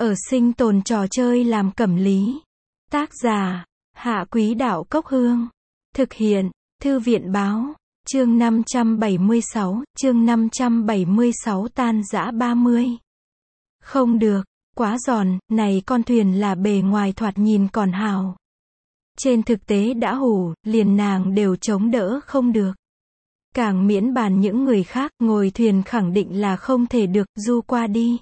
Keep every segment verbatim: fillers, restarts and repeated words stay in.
Ở sinh tồn trò chơi làm cẩm lý. Tác giả, Hạ Quý Đạo Cốc Hương. Thực hiện, Thư viện báo. Chương năm trăm bảy mươi sáu, chương năm trăm bảy mươi sáu tan rã ba mươi. Không được, quá giòn, này con thuyền là bề ngoài thoạt nhìn còn hào. Trên thực tế đã hủ, liền nàng đều chống đỡ không được. Càng miễn bàn những người khác, ngồi thuyền khẳng định là không thể được, du qua đi.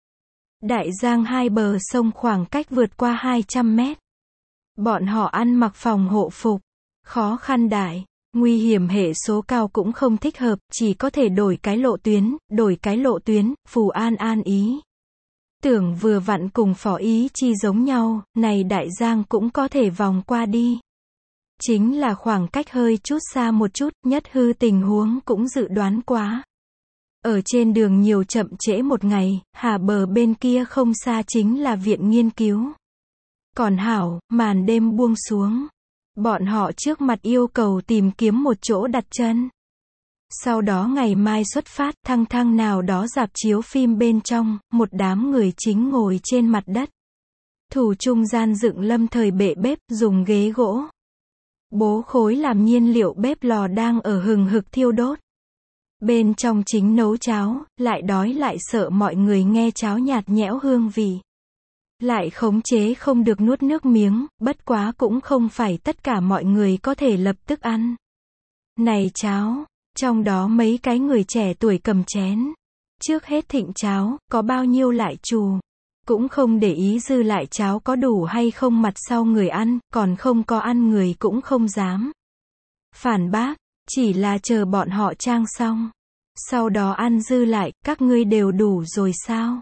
Đại giang hai bờ sông khoảng cách vượt qua hai trăm mét. Bọn họ ăn mặc phòng hộ phục. Khó khăn đại, nguy hiểm hệ số cao cũng không thích hợp, chỉ có thể đổi cái lộ tuyến, đổi cái lộ tuyến, phù an an ý. Tưởng vừa vặn cùng phó ý chi giống nhau, này đại giang cũng có thể vòng qua đi. Chính là khoảng cách hơi chút xa một chút, nhất hư tình huống cũng dự đoán quá. Ở trên đường nhiều chậm trễ một ngày, hà bờ bên kia không xa chính là viện nghiên cứu. Còn hảo, màn đêm buông xuống. Bọn họ trước mặt yêu cầu tìm kiếm một chỗ đặt chân. Sau đó ngày mai xuất phát, thăng thăng nào đó rạp chiếu phim bên trong, một đám người chính ngồi trên mặt đất. Thủ trung gian dựng lâm thời bệ bếp, dùng ghế gỗ. Bố khối làm nhiên liệu bếp lò đang ở hừng hực thiêu đốt. Bên trong chính nấu cháo, lại đói lại sợ mọi người nghe cháo nhạt nhẽo hương vị. Lại khống chế không được nuốt nước miếng, bất quá cũng không phải tất cả mọi người có thể lập tức ăn. Này cháo, trong đó mấy cái người trẻ tuổi cầm chén. Trước hết thịnh cháo, có bao nhiêu lại chù. Cũng không để ý dư lại cháo có đủ hay không mặt sau người ăn, còn không có ăn người cũng không dám phản bác, chỉ là chờ bọn họ trang xong. Sau đó ăn dư lại, các ngươi đều đủ rồi sao?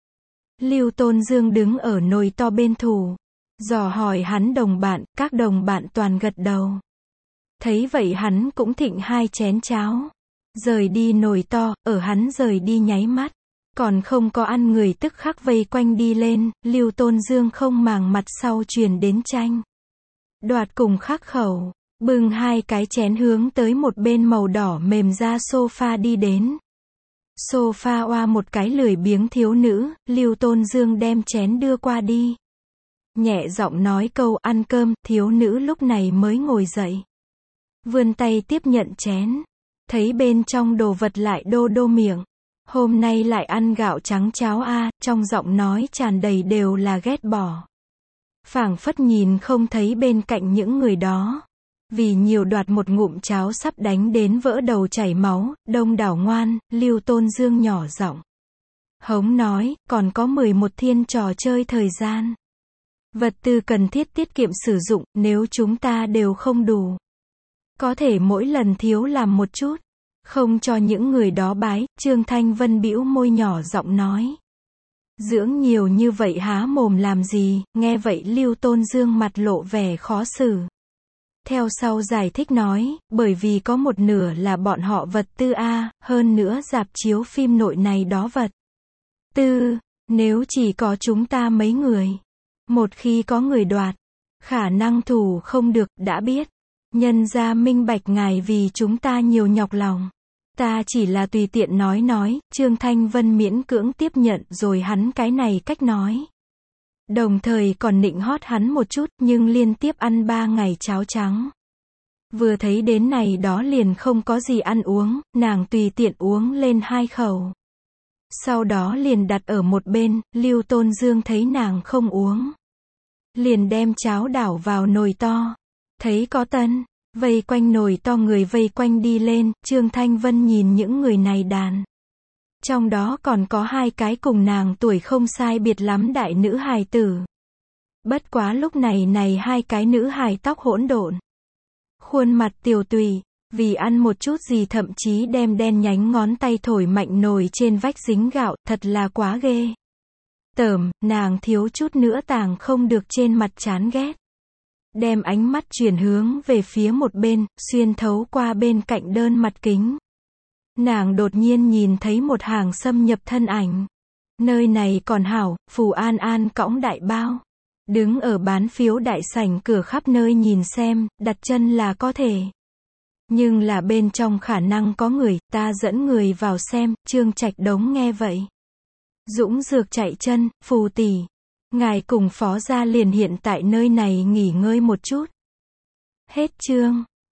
Lưu Tôn Dương đứng ở nồi to bên thủ, dò hỏi hắn đồng bạn, các đồng bạn toàn gật đầu. Thấy vậy hắn cũng thịnh hai chén cháo, rời đi nồi to, ở hắn rời đi nháy mắt, còn không có ăn người tức khắc vây quanh đi lên, Lưu Tôn Dương không màng mặt sau truyền đến tranh đoạt cùng khắc khẩu, bưng hai cái chén hướng tới một bên màu đỏ mềm da sofa đi đến. Sofa oa một cái lười biếng thiếu nữ, Lưu Tôn Dương đem chén đưa qua đi. Nhẹ giọng nói câu ăn cơm, thiếu nữ lúc này mới ngồi dậy. Vươn tay tiếp nhận chén. Thấy bên trong đồ vật lại đô đô miệng. Hôm nay lại ăn gạo trắng cháo a, trong giọng nói tràn đầy đều là ghét bỏ. Phảng phất nhìn không thấy bên cạnh những người đó. Vì nhiều đoạt một ngụm cháo sắp đánh đến vỡ đầu chảy máu, đông đảo ngoan, Lưu Tôn Dương nhỏ giọng hống nói, còn có mười một thiên trò chơi thời gian. Vật tư cần thiết tiết kiệm sử dụng, nếu chúng ta đều không đủ. Có thể mỗi lần thiếu làm một chút. Không cho những người đó bái, Trương Thanh Vân bĩu môi nhỏ giọng nói. Dưỡng nhiều như vậy há mồm làm gì, nghe vậy Lưu Tôn Dương mặt lộ vẻ khó xử. Theo sau giải thích nói, bởi vì có một nửa là bọn họ vật tư A, hơn nữa rạp chiếu phim nội này đó vật tư, nếu chỉ có chúng ta mấy người. Một khi có người đoạt, khả năng thủ không được, đã biết. Nhân ra minh bạch ngài vì chúng ta nhiều nhọc lòng. Ta chỉ là tùy tiện nói nói, Trương Thanh Vân miễn cưỡng tiếp nhận rồi hắn cái này cách nói. Đồng thời còn nịnh hót hắn một chút, nhưng liên tiếp ăn ba ngày cháo trắng. Vừa thấy đến này đó liền không có gì ăn uống, nàng tùy tiện uống lên hai khẩu. Sau đó liền đặt ở một bên, Lưu Tôn Dương thấy nàng không uống. Liền đem cháo đảo vào nồi to. Thấy có tân, vây quanh nồi to người vây quanh đi lên, Trương Thanh Vân nhìn những người này đàn. Trong đó còn có hai cái cùng nàng tuổi không sai biệt lắm đại nữ hài tử. Bất quá lúc này này hai cái nữ hài tóc hỗn độn. Khuôn mặt tiều tùy, vì ăn một chút gì thậm chí đem đen nhánh ngón tay thổi mạnh nồi trên vách dính gạo, thật là quá ghê. Tởm, nàng thiếu chút nữa tàng không được trên mặt chán ghét. Đem ánh mắt chuyển hướng về phía một bên, xuyên thấu qua bên cạnh đơn mặt kính. Nàng đột nhiên nhìn thấy một hàng xâm nhập thân ảnh. Nơi này còn hảo, Phù An An cõng đại bao. Đứng ở bán phiếu đại sảnh cửa khắp nơi nhìn xem, đặt chân là có thể. Nhưng là bên trong khả năng có người, ta dẫn người vào xem, Trương Trạch Đống nghe vậy. Dũng dược chạy chân, Phù tỷ, Ngài cùng phó gia liền hiện tại nơi này nghỉ ngơi một chút. Hết chương.